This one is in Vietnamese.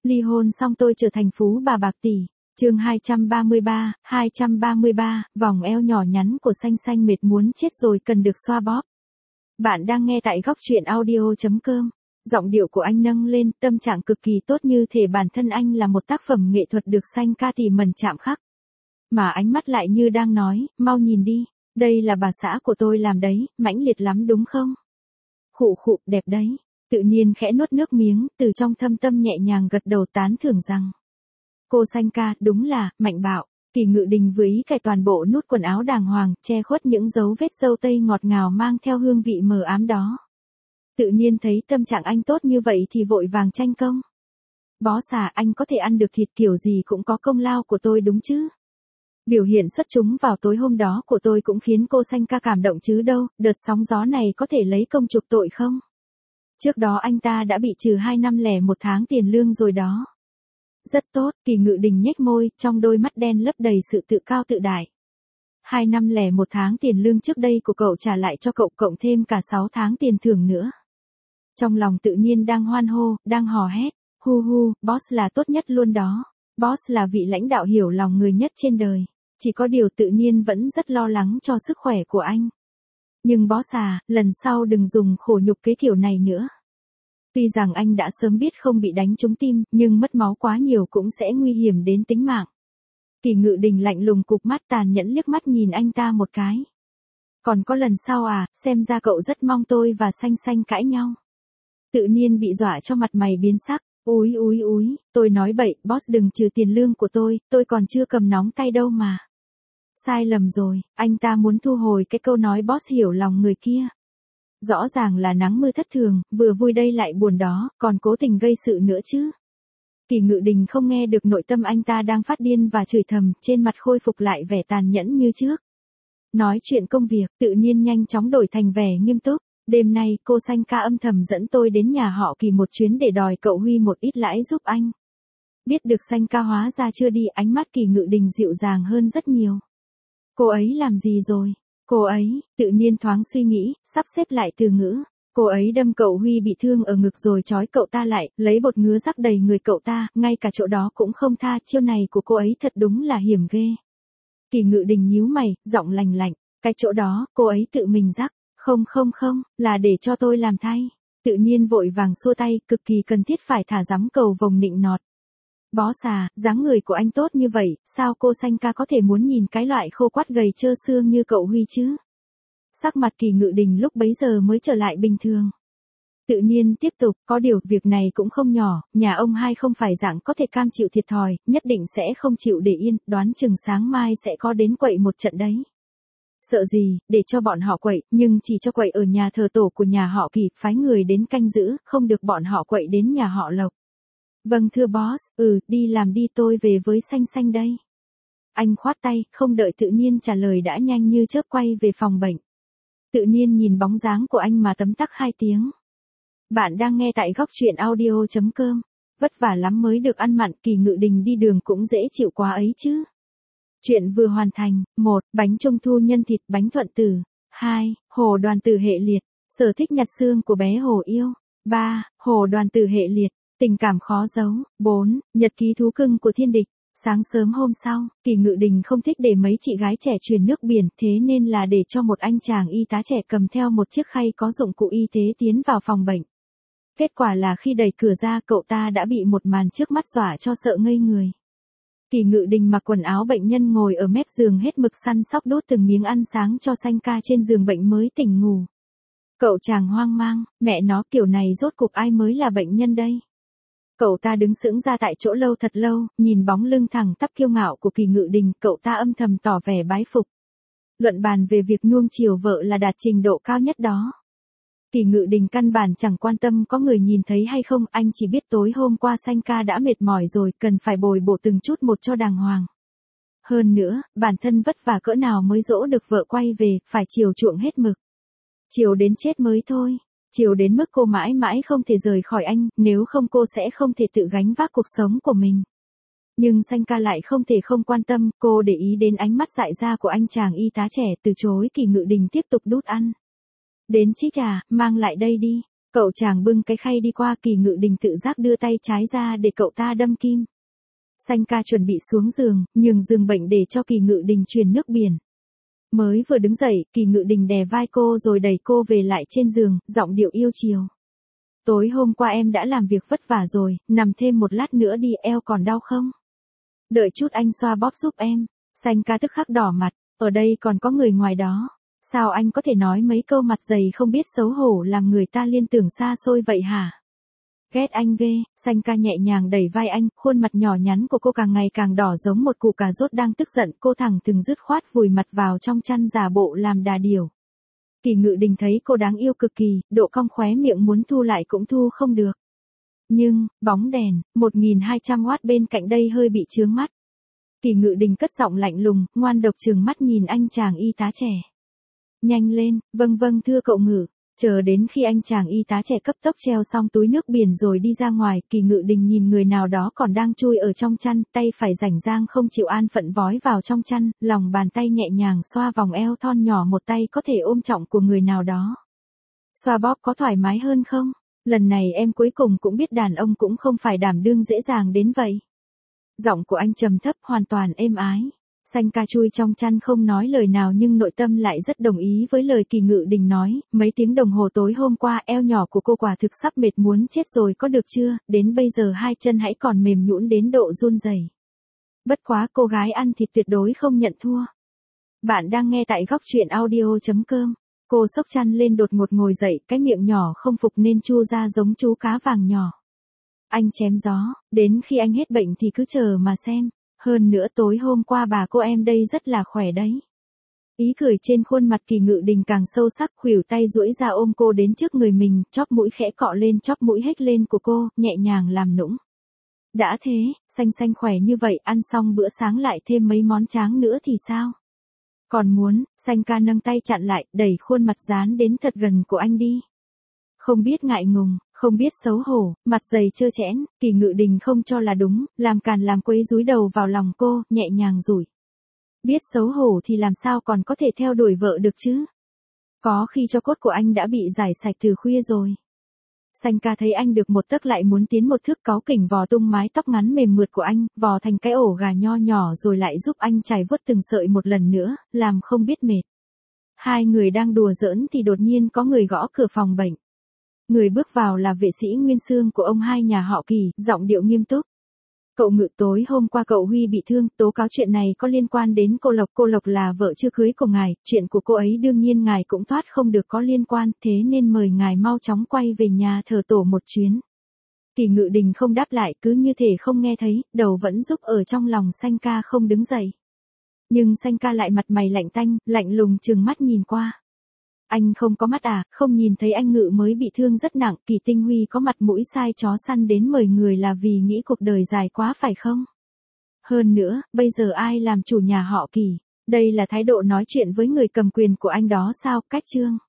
Ly hôn xong tôi trở thành phú bà bạc tỷ. Chương 233, vòng eo nhỏ nhắn của Xanh Xanh mệt muốn chết rồi cần được xoa bóp. Bạn đang nghe tại góc truyện audio.com. Giọng điệu của anh nâng lên, tâm trạng cực kỳ tốt như thể bản thân anh là một tác phẩm nghệ thuật được Xanh ca tỉ mẩn chạm khắc. Mà ánh mắt lại như đang nói, mau nhìn đi, đây là bà xã của tôi làm đấy, mãnh liệt lắm đúng không? Khụ khụ, đẹp đấy. Tự nhiên khẽ nuốt nước miếng, từ trong thâm tâm nhẹ nhàng gật đầu tán thưởng rằng. Cô Xanh ca, đúng là, mạnh bạo. Kỳ Ngự Đình vừa ý cài toàn bộ nút quần áo đàng hoàng, che khuất những dấu vết râu tây ngọt ngào mang theo hương vị mờ ám đó. Tự nhiên thấy tâm trạng anh tốt như vậy thì vội vàng tranh công. Boss à, anh có thể ăn được thịt kiểu gì cũng có công lao của tôi đúng chứ? Biểu hiện xuất chúng vào tối hôm đó của tôi cũng khiến cô Xanh ca cảm động chứ đâu, đợt sóng gió này có thể lấy công chuộc tội không? Trước đó anh ta đã bị trừ 2 năm lẻ 1 tháng tiền lương rồi đó. Rất tốt, Kỳ Ngự Đình nhếch môi, trong đôi mắt đen lấp đầy sự tự cao tự đại. 2 năm lẻ 1 tháng tiền lương trước đây của cậu trả lại cho cậu cộng thêm cả 6 tháng tiền thưởng nữa. Trong lòng tự nhiên đang hoan hô, đang hò hét, hu hu, boss là tốt nhất luôn đó. Boss là vị lãnh đạo hiểu lòng người nhất trên đời. Chỉ có điều tự nhiên vẫn rất lo lắng cho sức khỏe của anh. Nhưng boss à, lần sau đừng dùng khổ nhục cái kiểu này nữa. Tuy rằng anh đã sớm biết không bị đánh trúng tim, nhưng mất máu quá nhiều cũng sẽ nguy hiểm đến tính mạng. Kỳ Ngự Đình lạnh lùng cụp mắt tàn nhẫn liếc mắt nhìn anh ta một cái. Còn có lần sau à, xem ra cậu rất mong tôi và Xanh Xanh cãi nhau. Tự nhiên bị dọa cho mặt mày biến sắc. Úi, tôi nói bậy, boss đừng trừ tiền lương của tôi còn chưa cầm nóng tay đâu mà. Sai lầm rồi, anh ta muốn thu hồi cái câu nói boss hiểu lòng người kia. Rõ ràng là nắng mưa thất thường, vừa vui đây lại buồn đó, còn cố tình gây sự nữa chứ. Kỳ Ngự Đình không nghe được nội tâm anh ta đang phát điên và chửi thầm, trên mặt khôi phục lại vẻ tàn nhẫn như trước. Nói chuyện công việc, tự nhiên nhanh chóng đổi thành vẻ nghiêm túc. Đêm nay, cô Xanh ca âm thầm dẫn tôi đến nhà họ Kỳ một chuyến để đòi cậu Huy một ít lãi giúp anh. Biết được Xanh ca hóa ra chưa đi, ánh mắt Kỳ Ngự Đình dịu dàng hơn rất nhiều. Cô ấy làm gì rồi? Cô ấy, tự nhiên thoáng suy nghĩ, sắp xếp lại từ ngữ. Cô ấy đâm cậu Huy bị thương ở ngực rồi trói cậu ta lại, lấy bột ngứa rắc đầy người cậu ta, ngay cả chỗ đó cũng không tha, chiêu này của cô ấy thật đúng là hiểm ghê. Kỳ Ngự Đình nhíu mày, giọng lành lạnh, cái chỗ đó, cô ấy tự mình rắc. Không, là để cho tôi làm thay. Tự nhiên vội vàng xua tay, cực kỳ cần thiết phải thả giắm cầu vồng nịnh nọt. Boss à, dáng người của anh tốt như vậy, sao cô Xanh ca có thể muốn nhìn cái loại khô quắt gầy trơ xương như cậu Huy chứ? Sắc mặt Kỳ Ngự Đình lúc bấy giờ mới trở lại bình thường. Tự nhiên tiếp tục, có điều việc này cũng không nhỏ, nhà ông hai không phải dạng có thể cam chịu thiệt thòi, nhất định sẽ không chịu để yên, đoán chừng sáng mai sẽ có đến quậy một trận đấy. Sợ gì, để cho bọn họ quậy, nhưng chỉ cho quậy ở nhà thờ tổ của nhà họ Kỳ, phái người đến canh giữ, không được bọn họ quậy đến nhà họ Lộc. Vâng thưa boss, đi làm đi, tôi về với Xanh Xanh đây. Anh khoát tay, không đợi tự nhiên trả lời đã nhanh như chớp quay về phòng bệnh. Tự nhiên nhìn bóng dáng của anh mà tấm tắc 2 tiếng. Bạn đang nghe tại góc truyện audio.com. Vất vả lắm mới được ăn mặn, Kỳ Ngự Đình đi đường cũng dễ chịu quá ấy chứ. Chuyện vừa hoàn thành. 1. Bánh trung thu nhân thịt bánh thuận tử. 2. Hồ Đoàn Tử hệ liệt. Sở thích nhặt xương của bé Hồ yêu. 3. Hồ Đoàn Tử hệ liệt. Tình cảm khó giấu. 4. Nhật ký thú cưng của thiên địch. Sáng sớm hôm sau, Kỳ Ngự Đình không thích để mấy chị gái trẻ truyền nước biển, thế nên là để cho một anh chàng y tá trẻ cầm theo một chiếc khay có dụng cụ y tế tiến vào phòng bệnh. Kết quả là khi đẩy cửa ra, cậu ta đã bị một màn trước mắt dọa cho sợ ngây người. Kỳ Ngự Đình mặc quần áo bệnh nhân ngồi ở mép giường hết mực săn sóc đút từng miếng ăn sáng cho Xanh ca trên giường bệnh mới tỉnh ngủ. Cậu chàng hoang mang, mẹ nó kiểu này rốt cục ai mới là bệnh nhân đây? Cậu ta đứng sững ra tại chỗ lâu thật lâu, nhìn bóng lưng thẳng tắp kiêu ngạo của Kỳ Ngự Đình, cậu ta âm thầm tỏ vẻ bái phục. Luận bàn về việc nuông chiều vợ là đạt trình độ cao nhất đó. Kỳ Ngự Đình căn bản chẳng quan tâm có người nhìn thấy hay không, anh chỉ biết tối hôm qua Xanh ca đã mệt mỏi rồi, cần phải bồi bổ từng chút một cho đàng hoàng. Hơn nữa, bản thân vất vả cỡ nào mới dỗ được vợ quay về, phải chiều chuộng hết mực. Chiều đến chết mới thôi. Chiều đến mức cô mãi mãi không thể rời khỏi anh, nếu không cô sẽ không thể tự gánh vác cuộc sống của mình. Nhưng Xanh ca lại không thể không quan tâm, cô để ý đến ánh mắt dại ra của anh chàng y tá trẻ, từ chối Kỳ Ngự Đình tiếp tục đút ăn. Đến chích à, mang lại đây đi. Cậu chàng bưng cái khay đi qua, Kỳ Ngự Đình tự giác đưa tay trái ra để cậu ta đâm kim. Xanh ca chuẩn bị xuống giường, nhường giường bệnh để cho Kỳ Ngự Đình truyền nước biển. Mới vừa đứng dậy, Kỳ Ngự Đình đè vai cô rồi đẩy cô về lại trên giường, giọng điệu yêu chiều. Tối hôm qua em đã làm việc vất vả rồi, nằm thêm một lát nữa đi, eo còn đau không? Đợi chút anh xoa bóp giúp em. Xanh ca tức khắc đỏ mặt, ở đây còn có người ngoài đó. Sao anh có thể nói mấy câu mặt dày không biết xấu hổ làm người ta liên tưởng xa xôi vậy hả? Ghét anh ghê. Xanh ca nhẹ nhàng đẩy vai anh, khuôn mặt nhỏ nhắn của cô càng ngày càng đỏ giống một củ cà rốt đang tức giận, cô thẳng thừng dứt khoát vùi mặt vào trong chăn giả bộ làm đà điểu. Kỳ Ngự Đình thấy cô đáng yêu cực kỳ, độ cong khóe miệng muốn thu lại cũng thu không được. Nhưng, bóng đèn, 1200W bên cạnh đây hơi bị chướng mắt. Kỳ Ngự Đình cất giọng lạnh lùng, ngoan độc trừng mắt nhìn anh chàng y tá trẻ. Nhanh lên, vâng vâng thưa cậu Ngự. Chờ đến khi anh chàng y tá trẻ cấp tốc treo xong túi nước biển rồi đi ra ngoài, Kỳ Ngự Đình nhìn người nào đó còn đang chui ở trong chăn, tay phải rảnh rang không chịu an phận vói vào trong chăn, lòng bàn tay nhẹ nhàng xoa vòng eo thon nhỏ một tay có thể ôm trọng của người nào đó. Xoa bóp có thoải mái hơn không? Lần này em cuối cùng cũng biết đàn ông cũng không phải đảm đương dễ dàng đến vậy. Giọng của anh trầm thấp hoàn toàn êm ái. Xanh ca chui trong chăn không nói lời nào nhưng nội tâm lại rất đồng ý với lời Kỳ Ngự Đình nói, mấy tiếng đồng hồ tối hôm qua eo nhỏ của cô quả thực sắp mệt muốn chết rồi có được chưa, đến bây giờ hai chân hãy còn mềm nhũn đến độ run rẩy. Bất quá cô gái ăn thịt tuyệt đối không nhận thua. Bạn đang nghe tại góc truyện audio.com. Cô xốc chăn lên đột ngột ngồi dậy, cái miệng nhỏ không phục nên chu ra giống chú cá vàng nhỏ. Anh chém gió, đến khi anh hết bệnh thì cứ chờ mà xem. Hơn nữa tối hôm qua bà cô em đây rất là khỏe đấy. Ý cười trên khuôn mặt Kỳ Ngự Đình càng sâu sắc, khuỷu tay duỗi ra ôm cô đến trước người mình, chóp mũi khẽ cọ lên chóp mũi hếch lên của cô, nhẹ nhàng làm nũng. Đã thế, xanh xanh khỏe như vậy, ăn xong bữa sáng lại thêm mấy món tráng nữa thì sao? Còn muốn, xanh ca nâng tay chặn lại, đẩy khuôn mặt dán đến thật gần của anh đi. Không biết ngại ngùng, không biết xấu hổ, mặt dày trơ trẽn, Kỳ Ngự Đình không cho là đúng, làm càn làm quấy dúi đầu vào lòng cô, nhẹ nhàng rủi. Biết xấu hổ thì làm sao còn có thể theo đuổi vợ được chứ? Có khi cho cốt của anh đã bị rải sạch từ khuya rồi. Xanh ca thấy anh được một tấc lại muốn tiến một thước, cáu kỉnh vò tung mái tóc ngắn mềm mượt của anh, vò thành cái ổ gà nho nhỏ rồi lại giúp anh chải vuốt từng sợi một lần nữa, làm không biết mệt. Hai người đang đùa giỡn thì đột nhiên có người gõ cửa phòng bệnh. Người bước vào là vệ sĩ Nguyên Xương của ông hai nhà họ Kỳ, giọng điệu nghiêm túc. Cậu Ngự, tối hôm qua cậu Huy bị thương, tố cáo chuyện này có liên quan đến cô Lộc là vợ chưa cưới của ngài, chuyện của cô ấy đương nhiên ngài cũng thoát không được có liên quan, thế nên mời ngài mau chóng quay về nhà thờ tổ một chuyến. Kỳ Ngự Đình không đáp lại, cứ như thể không nghe thấy, đầu vẫn rúc ở trong lòng xanh ca không đứng dậy. Nhưng xanh ca lại mặt mày lạnh tanh, lạnh lùng trừng mắt nhìn qua. Anh không có mắt à, không nhìn thấy anh Ngự mới bị thương rất nặng, Kỳ Tinh Huy có mặt mũi sai chó săn đến mời người là vì nghĩ cuộc đời dài quá phải không? Hơn nữa, bây giờ ai làm chủ nhà họ Kỳ? Đây là thái độ nói chuyện với người cầm quyền của anh đó sao, cách trương?